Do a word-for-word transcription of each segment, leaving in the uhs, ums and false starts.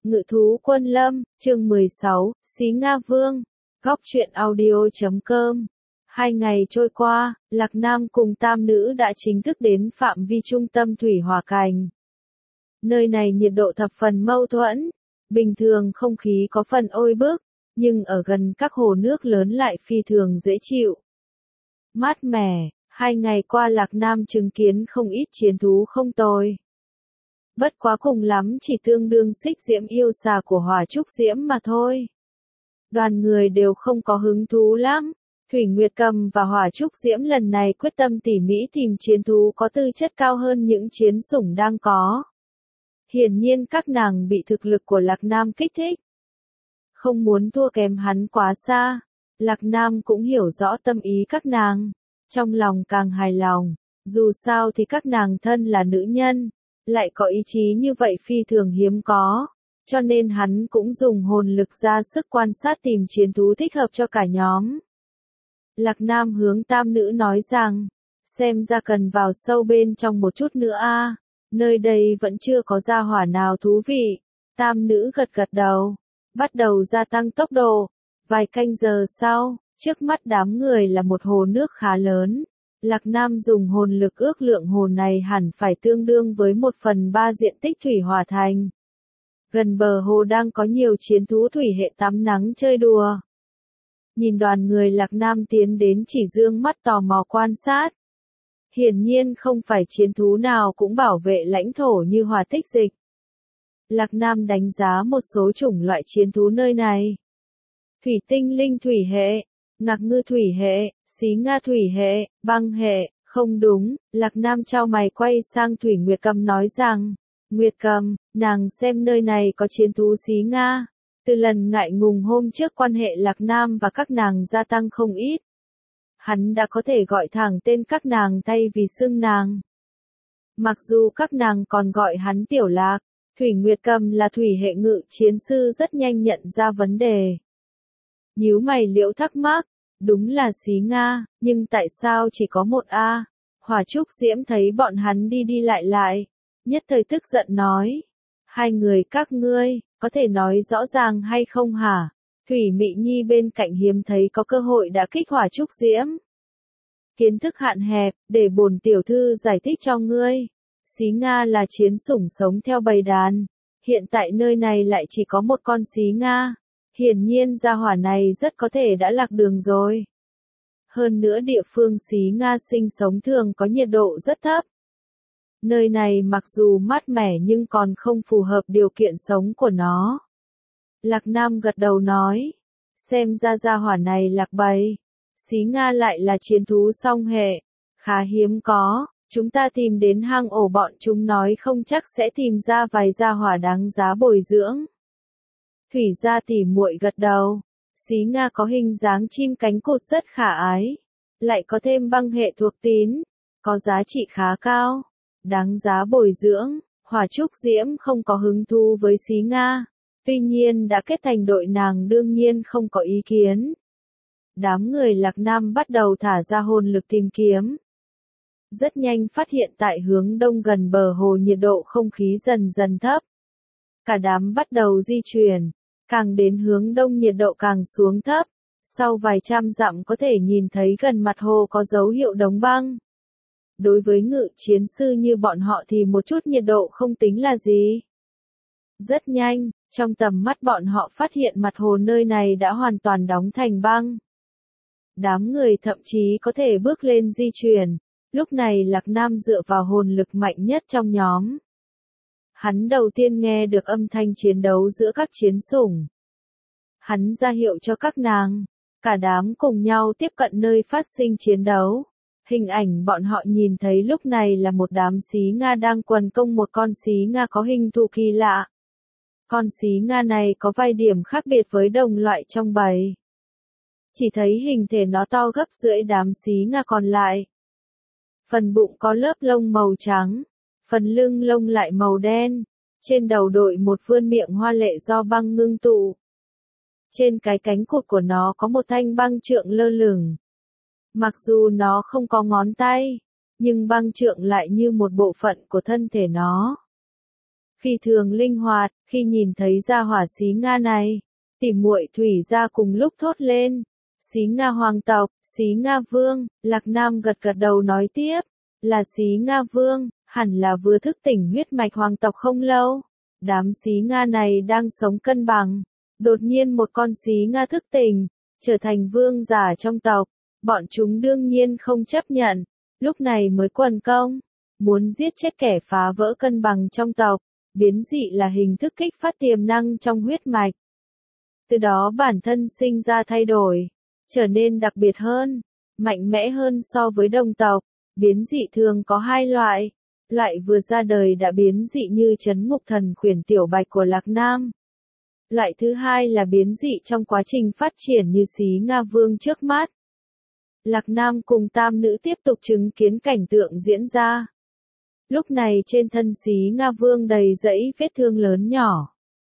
Ngự thú quân lâm, chương mười sáu, Xí Nga Vương, góc truyện audio chấm com. Hai ngày trôi qua, Lạc Nam cùng tam nữ đã chính thức đến phạm vi trung tâm Thủy Hỏa Cành. Nơi này nhiệt độ thập phần mâu thuẫn, bình thường không khí có phần oi bức, nhưng ở gần các hồ nước lớn lại phi thường dễ chịu. Mát mẻ, hai ngày qua Lạc Nam chứng kiến không ít chiến thú không tồi. Bất quá cùng lắm chỉ tương đương xích diễm yêu xà của Hỏa Trúc Diễm mà thôi. Đoàn người đều không có hứng thú lắm. Thủy Nguyệt Cầm và Hỏa Trúc Diễm lần này quyết tâm tỉ mỉ tìm chiến thú có tư chất cao hơn những chiến sủng đang có. Hiển nhiên các nàng bị thực lực của Lạc Nam kích thích. Không muốn thua kém hắn quá xa. Lạc Nam cũng hiểu rõ tâm ý các nàng. Trong lòng càng hài lòng. Dù sao thì các nàng thân là nữ nhân. Lại có ý chí như vậy phi thường hiếm có. Cho nên hắn cũng dùng hồn lực ra sức quan sát tìm chiến thú thích hợp cho cả nhóm. Lạc Nam hướng tam nữ nói rằng, xem ra cần vào sâu bên trong một chút nữa a. Nơi đây vẫn chưa có gia hỏa nào thú vị. Tam nữ gật gật đầu, bắt đầu gia tăng tốc độ. Vài canh giờ sau, trước mắt đám người là một hồ nước khá lớn. Lạc Nam dùng hồn lực ước lượng hồ này hẳn phải tương đương với một phần ba diện tích Thủy Hỏa Thành. Gần bờ hồ đang có nhiều chiến thú thủy hệ tắm nắng chơi đùa. Nhìn đoàn người Lạc Nam tiến đến chỉ dương mắt tò mò quan sát. Hiển nhiên không phải chiến thú nào cũng bảo vệ lãnh thổ như Hỏa Tích Dịch. Lạc Nam đánh giá một số chủng loại chiến thú nơi này. Thủy tinh linh thủy hệ, ngạc ngư thủy hệ, xí nga thủy hệ, băng hệ, không đúng. Lạc Nam chau mày quay sang Thủy Nguyệt Cầm nói rằng, Nguyệt Cầm, nàng xem nơi này có chiến thú xí nga. Từ lần ngại ngùng hôm trước quan hệ Lạc Nam và các nàng gia tăng không ít. Hắn đã có thể gọi thẳng tên các nàng thay vì xưng nàng. Mặc dù các nàng còn gọi hắn Tiểu Lạc, Thủy Nguyệt Cầm là thủy hệ ngự chiến sư rất nhanh nhận ra vấn đề. Nhíu mày liễu thắc mắc, đúng là xí nga, nhưng tại sao chỉ có một A? Hỏa Trúc Diễm thấy bọn hắn đi đi lại lại, nhất thời tức giận nói. Hai người các ngươi, có thể nói rõ ràng hay không hả? Thủy Mị Nhi bên cạnh hiếm thấy có cơ hội đã kích Hỏa Trúc Diễm. Kiến thức hạn hẹp, để bổn tiểu thư giải thích cho ngươi. Xí Nga là chiến sủng sống theo bầy đàn. Hiện tại nơi này lại chỉ có một con xí Nga. Hiển nhiên gia hỏa này rất có thể đã lạc đường rồi. Hơn nữa địa phương xí Nga sinh sống thường có nhiệt độ rất thấp. Nơi này mặc dù mát mẻ nhưng còn không phù hợp điều kiện sống của nó. Lạc Nam gật đầu nói, xem ra gia hỏa này lạc bầy. Xí Nga lại là chiến thú song hệ, khá hiếm có. Chúng ta tìm đến hang ổ bọn chúng nói không chắc sẽ tìm ra vài gia hỏa đáng giá bồi dưỡng. Thủy gia tỉ muội gật đầu. Xí Nga có hình dáng chim cánh cụt rất khả ái. Lại có thêm băng hệ thuộc tín. Có giá trị khá cao. Đáng giá bồi dưỡng. Hỏa Trúc Diễm không có hứng thú với Xí Nga. Tuy nhiên đã kết thành đội nàng đương nhiên không có ý kiến. Đám người Lạc Nam bắt đầu thả ra hồn lực tìm kiếm. Rất nhanh phát hiện tại hướng đông gần bờ hồ nhiệt độ không khí dần dần thấp. Cả đám bắt đầu di chuyển. Càng đến hướng đông nhiệt độ càng xuống thấp. Sau vài trăm dặm có thể nhìn thấy gần mặt hồ có dấu hiệu đóng băng. Đối với ngự chiến sư như bọn họ thì một chút nhiệt độ không tính là gì. Rất nhanh, trong tầm mắt bọn họ phát hiện mặt hồ nơi này đã hoàn toàn đóng thành băng. Đám người thậm chí có thể bước lên di chuyển. Lúc này Lạc Nam dựa vào hồn lực mạnh nhất trong nhóm. Hắn đầu tiên nghe được âm thanh chiến đấu giữa các chiến sủng. Hắn ra hiệu cho các nàng. Cả đám cùng nhau tiếp cận nơi phát sinh chiến đấu. Hình ảnh bọn họ nhìn thấy lúc này là một đám xí Nga đang quần công một con xí Nga có hình thù kỳ lạ. Con xí Nga này có vài điểm khác biệt với đồng loại trong bầy. Chỉ thấy hình thể nó to gấp rưỡi đám xí Nga còn lại. Phần bụng có lớp lông màu trắng, phần lưng lông lại màu đen, trên đầu đội một vươn miệng hoa lệ do băng ngưng tụ. Trên cái cánh cụt của nó có một thanh băng trượng lơ lửng. Mặc dù nó không có ngón tay, nhưng băng trượng lại như một bộ phận của thân thể nó. phi thường linh hoạt, khi nhìn thấy gia hỏa Xí Nga này, tỉ muội Thủy gia cùng lúc thốt lên. Xí Nga hoàng tộc, Xí Nga vương, Lạc Nam gật gật đầu nói tiếp, là Xí Nga vương, hẳn là vừa thức tỉnh huyết mạch hoàng tộc không lâu. Đám Xí Nga này đang sống cân bằng, đột nhiên một con Xí Nga thức tỉnh, trở thành vương giả trong tộc, bọn chúng đương nhiên không chấp nhận, lúc này mới quần công, muốn giết chết kẻ phá vỡ cân bằng trong tộc, biến dị là hình thức kích phát tiềm năng trong huyết mạch. Từ đó bản thân sinh ra thay đổi, trở nên đặc biệt hơn, mạnh mẽ hơn so với đồng tộc. Biến dị thường có hai loại, loại vừa ra đời đã biến dị như Trấn Ngục Thần Khuyển Tiểu Bạch của Lạc Nam. Loại thứ hai là biến dị trong quá trình phát triển như Xí Nga Vương trước mắt. Lạc Nam cùng tam nữ tiếp tục chứng kiến cảnh tượng diễn ra. Lúc này trên thân Xí Nga Vương đầy dẫy vết thương lớn nhỏ.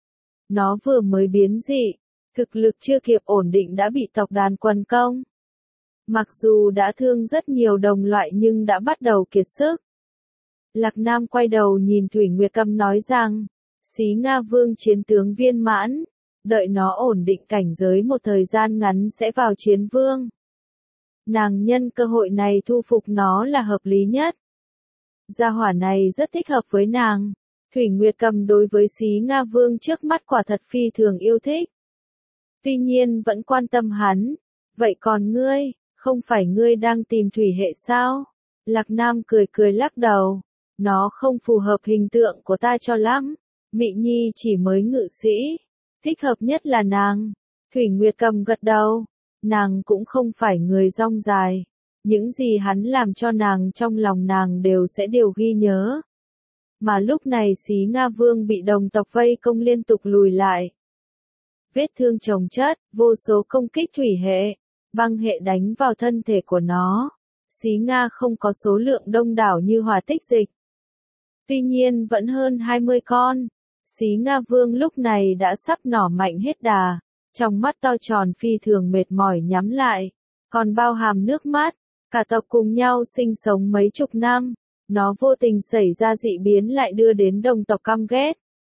Nó vừa mới biến dị, thực lực chưa kịp ổn định đã bị tộc đàn quần công. Mặc dù đã thương rất nhiều đồng loại nhưng đã bắt đầu kiệt sức. Lạc Nam quay đầu nhìn Thủy Nguyệt Cầm nói rằng, Xí Nga Vương chiến tướng viên mãn, đợi nó ổn định cảnh giới một thời gian ngắn sẽ vào chiến vương. Nàng nhân cơ hội này thu phục nó là hợp lý nhất. Gia hỏa này rất thích hợp với nàng. Thủy Nguyệt Cầm đối với Xí Nga Vương trước mắt quả thật phi thường yêu thích. Tuy nhiên vẫn quan tâm hắn. Vậy còn ngươi, không phải ngươi đang tìm thủy hệ sao? Lạc Nam cười cười lắc đầu. Nó không phù hợp hình tượng của ta cho lắm. Mị Nhi chỉ mới ngự sĩ. Thích hợp nhất là nàng. Thủy Nguyệt Cầm gật đầu. Nàng cũng không phải người rong dài. Những gì hắn làm cho nàng trong lòng nàng đều sẽ đều ghi nhớ. Mà lúc này Xí Nga Vương bị đồng tộc vây công liên tục lùi lại. Vết thương chồng chất, vô số công kích thủy hệ, băng hệ đánh vào thân thể của nó. Xí Nga không có số lượng đông đảo như hỏa tích dịch. Tuy nhiên vẫn hơn hai mươi con. Xí Nga Vương lúc này đã sắp nỏ mạnh hết đà. Trong mắt to tròn phi thường mệt mỏi nhắm lại. Còn bao hàm nước mắt. Cả tộc cùng nhau sinh sống mấy chục năm. Nó vô tình xảy ra dị biến lại đưa đến đồng tộc căm ghét.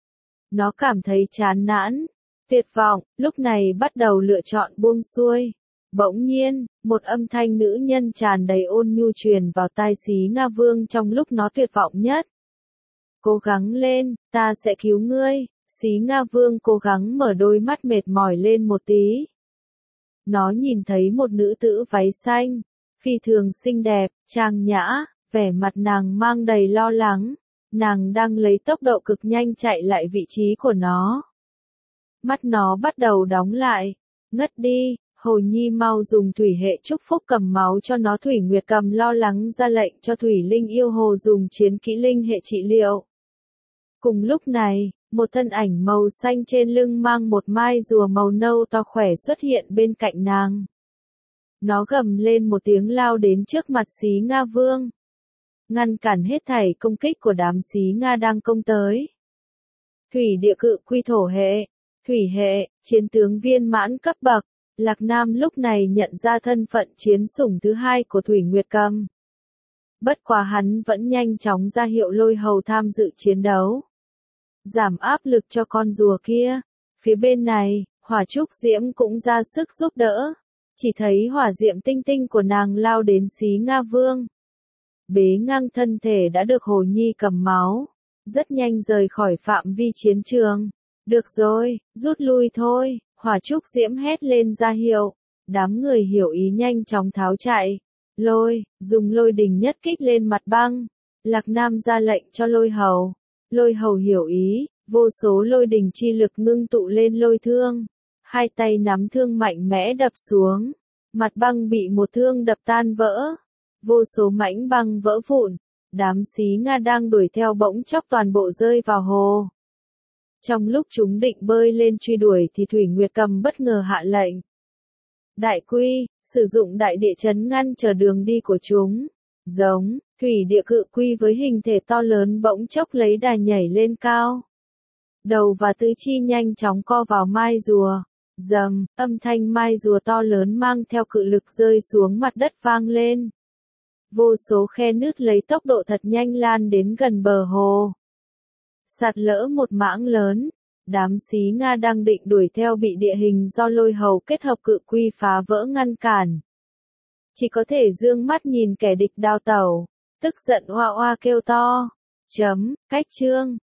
Nó cảm thấy chán nản, tuyệt vọng, lúc này bắt đầu lựa chọn buông xuôi. Bỗng nhiên, một âm thanh nữ nhân tràn đầy ôn nhu truyền vào tai Xí Nga Vương trong lúc nó tuyệt vọng nhất. Cố gắng lên, ta sẽ cứu ngươi. Xí Nga Vương cố gắng mở đôi mắt mệt mỏi lên một tí. Nó nhìn thấy một nữ tử váy xanh, phi thường xinh đẹp, trang nhã, vẻ mặt nàng mang đầy lo lắng. Nàng đang lấy tốc độ cực nhanh chạy lại vị trí của nó. Mắt nó bắt đầu đóng lại. Ngất đi, Hồ Nhi mau dùng thủy hệ chúc phúc cầm máu cho nó. Thủy Nguyệt Cầm lo lắng ra lệnh cho Thủy Linh yêu hồ dùng chiến kỹ linh hệ trị liệu. Cùng lúc này, một thân ảnh màu xanh trên lưng mang một mai rùa màu nâu to khỏe xuất hiện bên cạnh nàng. Nó gầm lên một tiếng lao đến trước mặt Xí Nga Vương. Ngăn cản hết thảy công kích của đám Xí Nga đang công tới. Thủy địa cự quy thổ hệ, thủy hệ, chiến tướng viên mãn cấp bậc. Lạc Nam lúc này nhận ra thân phận chiến sủng thứ hai của Thủy Nguyệt Cầm. Bất quá hắn vẫn nhanh chóng ra hiệu lôi hầu tham dự chiến đấu. Giảm áp lực cho con rùa kia. Phía bên này, Hỏa Trúc Diễm cũng ra sức giúp đỡ. Chỉ thấy hỏa diệm tinh tinh của nàng lao đến Xí Nga Vương. Bế ngang thân thể đã được Hồ Nhi cầm máu. Rất nhanh rời khỏi phạm vi chiến trường. Được rồi, rút lui thôi. Hỏa Trúc Diễm hét lên ra hiệu. Đám người hiểu ý nhanh chóng tháo chạy. Lôi, dùng lôi đình nhất kích lên mặt băng. Lạc Nam ra lệnh cho lôi hầu. Lôi hầu hiểu ý, vô số lôi đình chi lực ngưng tụ lên lôi thương. Hai tay nắm thương mạnh mẽ đập xuống. Mặt băng bị một thương đập tan vỡ. Vô số mảnh băng vỡ vụn. Đám Xí Nga đang đuổi theo bỗng chốc toàn bộ rơi vào hồ. Trong lúc chúng định bơi lên truy đuổi thì Thủy Nguyệt Cầm bất ngờ hạ lệnh. Đại quy, sử dụng đại địa chấn ngăn trở đường đi của chúng. Giống, thủy địa cự quy với hình thể to lớn bỗng chốc lấy đà nhảy lên cao. Đầu và tứ chi nhanh chóng co vào mai rùa. Dầm, âm thanh mai rùa to lớn mang theo cự lực rơi xuống mặt đất vang lên. Vô số khe nứt lấy tốc độ thật nhanh lan đến gần bờ hồ. Sạt lỡ một mảng lớn. Đám xí Nga đang định đuổi theo bị địa hình do lôi hầu kết hợp cự quy phá vỡ ngăn cản. Chỉ có thể dương mắt nhìn kẻ địch đào tẩu, tức giận oa oa kêu to. Chấm, cách chương.